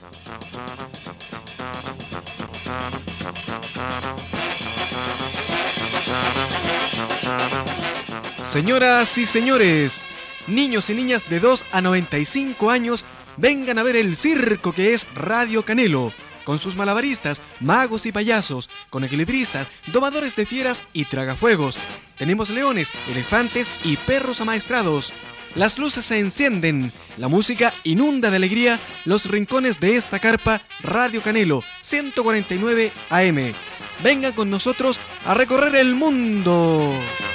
Señoras y señores, niños y niñas de 2 a 95 años, vengan a ver el circo que es Radio Canelo, con sus malabaristas, magos y payasos, con equilibristas, domadores de fieras y tragafuegos. Tenemos leones, elefantes y perros amaestrados. Las luces se encienden, la música inunda de alegría los rincones de esta carpa Radio Canelo 149 AM. Vengan con nosotros a recorrer el mundo.